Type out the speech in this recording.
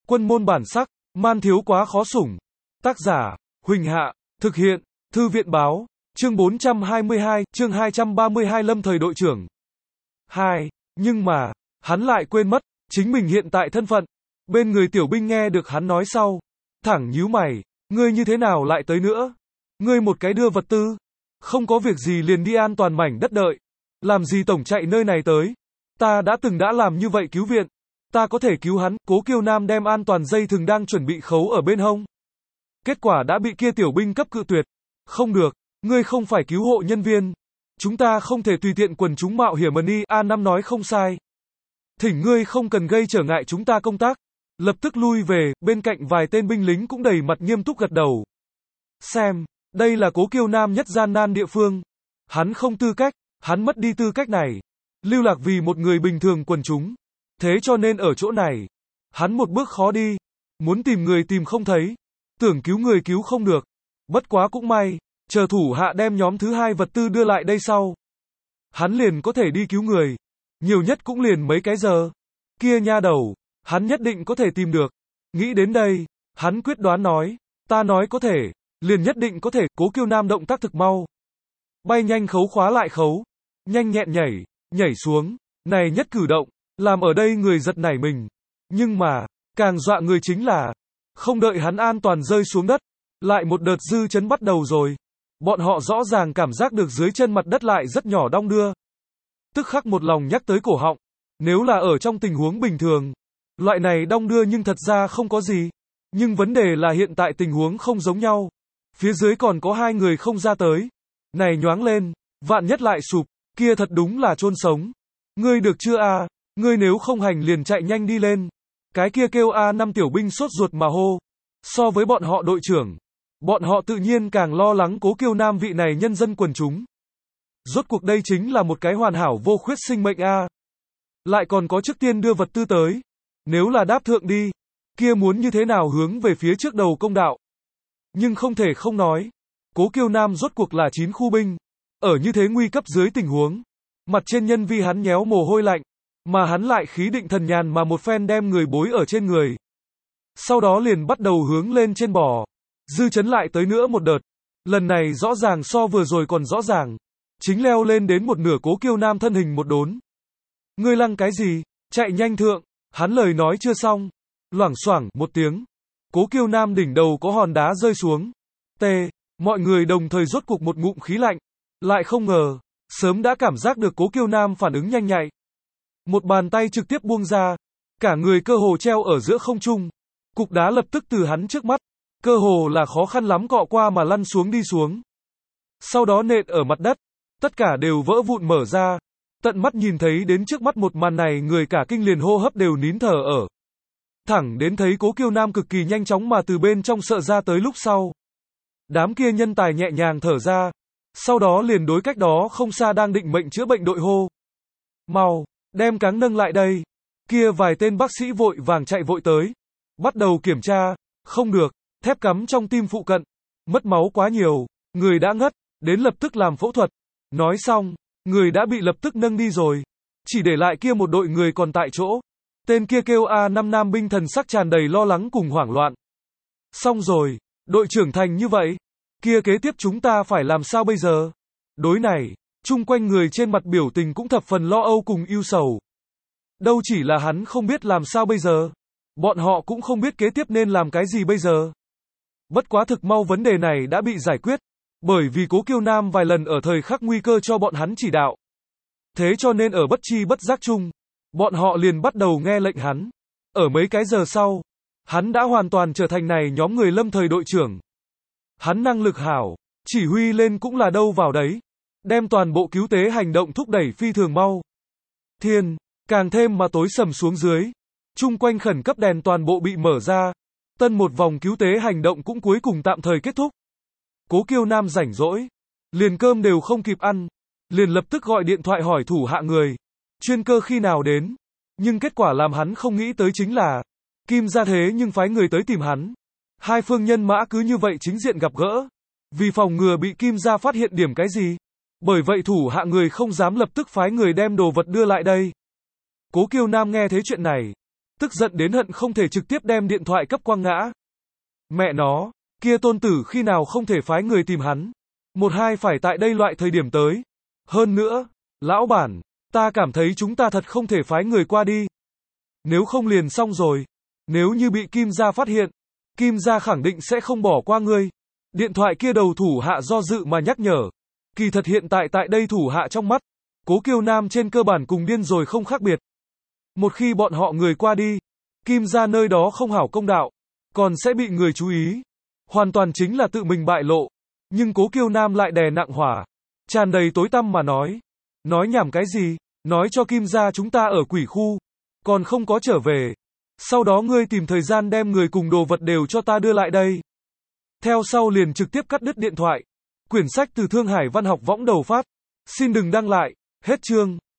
Quân môn bản sắc, man thiếu quá khó sủng. Tác giả, Huỳnh Hạ, thực hiện, Thư viện báo, chương 422, chương 232 Lâm thời đội trưởng. 2. Nhưng mà, hắn lại quên mất, chính mình hiện tại thân phận. Bên người tiểu binh nghe được hắn nói sau. Thẳng nhíu mày, ngươi như thế nào lại tới nữa? Ngươi một cái đưa vật tư. Không có việc gì liền đi an toàn mảnh đất đợi. Làm gì tổng chạy nơi này tới? Ta đã làm như vậy cứu viện. Ta có thể cứu hắn. Cố Kiêu Nam đem an toàn dây thừng đang chuẩn bị khấu ở bên hông. Kết quả đã bị kia tiểu binh cấp cự tuyệt. Không được, ngươi không phải cứu hộ nhân viên. Chúng ta không thể tùy tiện quần chúng mạo hiểm đi. A5 nói không sai. Thỉnh ngươi không cần gây trở ngại chúng ta công tác. Lập tức lui về, bên cạnh vài tên binh lính cũng đầy mặt nghiêm túc gật đầu. Xem, đây là Cố Kiêu Nam nhất gian nan địa phương. Hắn không tư cách, hắn mất đi tư cách này. Lưu lạc vì một người bình thường quần chúng. Thế cho nên ở chỗ này, hắn một bước khó đi. Muốn tìm người tìm không thấy. Tưởng cứu người cứu không được. Bất quá cũng may, chờ thủ hạ đem nhóm thứ hai vật tư đưa lại đây sau. Hắn liền có thể đi cứu người. Nhiều nhất cũng liền mấy cái giờ. Kia nha đầu, hắn nhất định có thể tìm được. Nghĩ đến đây, hắn quyết đoán nói, ta nói có thể, liền nhất định có thể. Cố Kiêu Nam động tác thực mau. Bay nhanh khấu khóa lại khấu. Nhanh nhẹn nhảy xuống. Này nhất cử động, làm ở đây người giật nảy mình. Nhưng mà, càng dọa người chính là, không đợi hắn an toàn rơi xuống đất, lại một đợt dư chấn bắt đầu rồi. Bọn họ rõ ràng cảm giác được dưới chân mặt đất lại rất nhỏ đong đưa. Tức khắc một lòng nhắc tới cổ họng. Nếu là ở trong tình huống bình thường, loại này đong đưa nhưng thật ra không có gì. Nhưng vấn đề là hiện tại tình huống không giống nhau. Phía dưới còn có hai người không ra tới. Này nhoáng lên, vạn nhất lại sụp, kia thật đúng là chôn sống. Ngươi được chưa a? Ngươi nếu không hành liền chạy nhanh đi lên. Cái kia kêu A5 tiểu binh sốt ruột mà hô. So với bọn họ đội trưởng, bọn họ tự nhiên càng lo lắng Cố Kiêu Nam vị này nhân dân quần chúng. Rốt cuộc đây chính là một cái hoàn hảo vô khuyết sinh mệnh a. Lại còn có trước tiên đưa vật tư tới. Nếu là đáp thượng đi, kia muốn như thế nào hướng về phía trước đầu công đạo. Nhưng không thể không nói, Cố Kiêu Nam rốt cuộc là 9 khu binh. Ở như thế nguy cấp dưới tình huống, mặt trên nhân vi hắn nhéo mồ hôi lạnh, mà hắn lại khí định thần nhàn mà một phen đem người bối ở trên người. Sau đó liền bắt đầu hướng lên trên bò. Dư chấn lại tới nữa một đợt. Lần này rõ ràng so vừa rồi còn rõ ràng. Chính leo lên đến một nửa. Cố Kiêu Nam thân hình một đốn. Ngươi lăng cái gì? Chạy nhanh thượng. Hắn lời nói chưa xong. Loảng xoảng một tiếng. Cố Kiêu Nam đỉnh đầu có hòn đá rơi xuống. Mọi người đồng thời rốt cuộc một ngụm khí lạnh. Lại không ngờ, sớm đã cảm giác được Cố Kiêu Nam phản ứng nhanh nhạy. Một bàn tay trực tiếp buông ra. Cả người cơ hồ treo ở giữa không trung. Cục đá lập tức từ hắn trước mắt. Cơ hồ là khó khăn lắm cọ qua mà lăn xuống đi xuống. Sau đó nện ở mặt đất. Tất cả đều vỡ vụn mở ra. Tận mắt nhìn thấy đến trước mắt một màn này, người cả kinh liền hô hấp đều nín thở ở. Thẳng đến thấy Cố Kiêu Nam cực kỳ nhanh chóng mà từ bên trong sợ ra tới lúc sau. Đám kia nhân tài nhẹ nhàng thở ra. Sau đó liền đối cách đó không xa đang định mệnh chữa bệnh đội hô. Mau, đem cáng nâng lại đây. Kia vài tên bác sĩ vội vàng chạy vội tới. Bắt đầu kiểm tra. Không được, thép cắm trong tim phụ cận. Mất máu quá nhiều. Người đã ngất, đến lập tức làm phẫu thuật. Nói xong, người đã bị lập tức nâng đi rồi. Chỉ để lại kia một đội người còn tại chỗ. Tên kia kêu A5 nam binh thần sắc tràn đầy lo lắng cùng hoảng loạn. Xong rồi, đội trưởng thành như vậy. Kia kế tiếp chúng ta phải làm sao bây giờ? Đối này, chung quanh người trên mặt biểu tình cũng thập phần lo âu cùng ưu sầu. Đâu chỉ là hắn không biết làm sao bây giờ. Bọn họ cũng không biết kế tiếp nên làm cái gì bây giờ. Bất quá thực mau vấn đề này đã bị giải quyết. Bởi vì Cố Kiêu Nam vài lần ở thời khắc nguy cơ cho bọn hắn chỉ đạo. Thế cho nên ở bất chi bất giác chung, bọn họ liền bắt đầu nghe lệnh hắn. Ở mấy cái giờ sau, hắn đã hoàn toàn trở thành này nhóm người lâm thời đội trưởng. Hắn năng lực hảo, chỉ huy lên cũng là đâu vào đấy. Đem toàn bộ cứu tế hành động thúc đẩy phi thường mau. Thiên, càng thêm mà tối sầm xuống dưới. Chung quanh khẩn cấp đèn toàn bộ bị mở ra. Tân một vòng cứu tế hành động cũng cuối cùng tạm thời kết thúc. Cố Kiêu Nam rảnh rỗi. Liền cơm đều không kịp ăn. Liền lập tức gọi điện thoại hỏi thủ hạ người. Chuyên cơ khi nào đến. Nhưng kết quả làm hắn không nghĩ tới chính là Kim gia thế nhưng phái người tới tìm hắn. Hai phương nhân mã cứ như vậy chính diện gặp gỡ. Vì phòng ngừa bị Kim gia phát hiện điểm cái gì. Bởi vậy thủ hạ người không dám lập tức phái người đem đồ vật đưa lại đây. Cố Kiêu Nam nghe thấy chuyện này. tức giận đến hận không thể trực tiếp đem điện thoại cấp quăng ngã. Mẹ nó, kia tôn tử khi nào không thể phái người tìm hắn. Một hai phải tại đây loại thời điểm tới. Hơn nữa, lão bản, ta cảm thấy chúng ta thật không thể phái người qua đi. Nếu không liền xong rồi. Nếu như bị Kim gia phát hiện, Kim gia khẳng định sẽ không bỏ qua ngươi. Điện thoại kia đầu thủ hạ do dự mà nhắc nhở. Kỳ thật hiện tại tại đây thủ hạ trong mắt, Cố Kiêu Nam trên cơ bản cùng điên rồi không khác biệt. Một khi bọn họ người qua đi, Kim gia nơi đó không hảo công đạo, còn sẽ bị người chú ý. Hoàn toàn chính là tự mình bại lộ. Nhưng Cố Kiêu Nam lại đè nặng hỏa, tràn đầy tối tăm mà nói. Nói nhảm cái gì? Nói cho Kim gia chúng ta ở quỷ khu, còn không có trở về. Sau đó ngươi tìm thời gian đem người cùng đồ vật đều cho ta đưa lại đây. Theo sau liền trực tiếp cắt đứt điện thoại. Quyển sách từ Thương Hải Văn học võng đầu phát. Xin đừng đăng lại. Hết chương.